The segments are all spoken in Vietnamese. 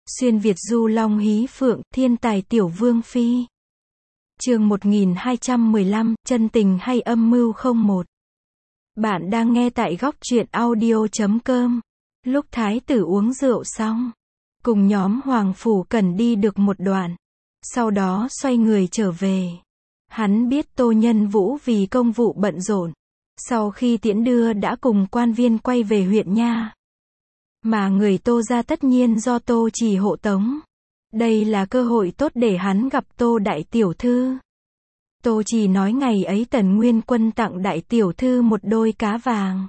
Xuyên Việt du long hí phượng, thiên tài tiểu vương phi. Chương 1215, chân tình hay âm mưu 01. Bạn đang nghe tại góc truyện audio.com. Lúc thái tử uống rượu xong, cùng nhóm Hoàng Phủ Cẩn đi được một đoạn, sau đó xoay người trở về. Hắn biết Tô Nhân Vũ vì công vụ bận rộn, sau khi tiễn đưa đã cùng quan viên quay về huyện nha. Mà người Tô gia tất nhiên do Tô Trì hộ tống. Đây là cơ hội tốt để hắn gặp Tô đại tiểu thư. Tô Trì nói ngày ấy Tần Nguyên Quân tặng đại tiểu thư một đôi cá vàng.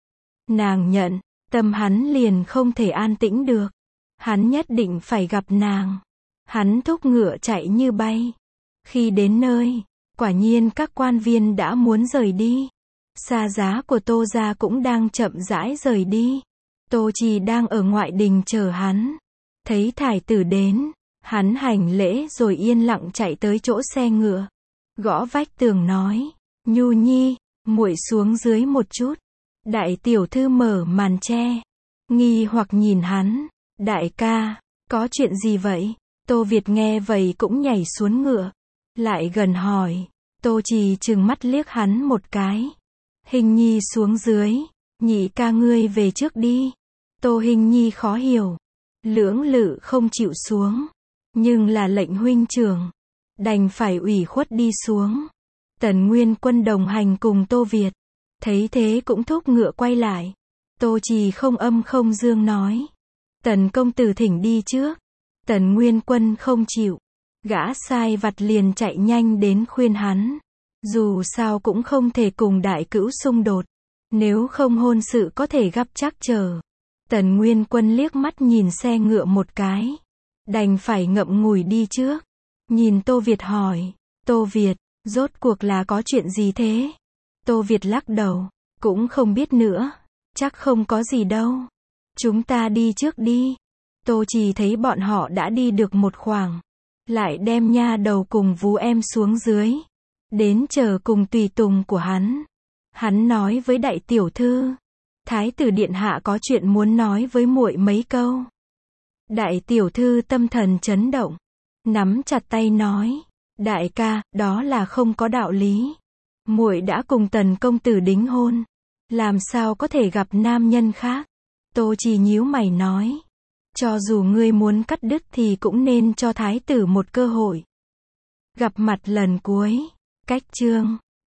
Nàng nhận, tâm hắn liền không thể an tĩnh được. Hắn nhất định phải gặp nàng. Hắn thúc ngựa chạy như bay. Khi đến nơi, quả nhiên các quan viên đã muốn rời đi. Xa giá của Tô gia cũng đang chậm rãi rời đi. Tô Trì đang ở ngoại đình chờ hắn. Thấy thái tử đến, hắn hành lễ rồi yên lặng chạy tới chỗ xe ngựa. Gõ vách tường nói, Nhu Nhi, muội xuống dưới một chút. Đại tiểu thư mở màn che, nghi hoặc nhìn hắn. Đại ca, có chuyện gì vậy? Tô Việt nghe vậy cũng nhảy xuống ngựa, lại gần hỏi. Tô Trì trừng mắt liếc hắn một cái. Hình Nhi xuống dưới, nhị ca ngươi về trước đi. Tô Hình Nhi khó hiểu, lưỡng lự không chịu xuống, nhưng là lệnh huynh trưởng, đành phải ủy khuất đi xuống. Tần Nguyên Quân đồng hành cùng Tô Việt, thấy thế cũng thúc ngựa quay lại. Tô Trì không âm không dương nói, Tần công tử thỉnh đi trước. Tần Nguyên Quân không chịu, gã sai vặt liền chạy nhanh đến khuyên hắn, dù sao cũng không thể cùng đại cữu xung đột, nếu không hôn sự có thể gặp trắc trở. Tần Nguyên Quân liếc mắt nhìn xe ngựa một cái, đành phải ngậm ngùi đi trước. Nhìn Tô Việt hỏi, Tô Việt, rốt cuộc là có chuyện gì thế? Tô Việt lắc đầu, cũng không biết nữa, chắc không có gì đâu. Chúng ta đi trước đi. Tô Trì thấy bọn họ đã đi được một khoảng, lại đem nha đầu cùng vú em xuống dưới, đến chờ cùng tùy tùng của hắn. Hắn nói với đại tiểu thư, thái tử điện hạ có chuyện muốn nói với muội mấy câu. Đại tiểu thư tâm thần chấn động, nắm chặt tay nói, đại ca, đó là không có đạo lý. Muội đã cùng Tần công tử đính hôn, làm sao có thể gặp nam nhân khác? Tô Trì nhíu mày nói, cho dù ngươi muốn cắt đứt thì cũng nên cho thái tử một cơ hội. Gặp mặt lần cuối. Cách chương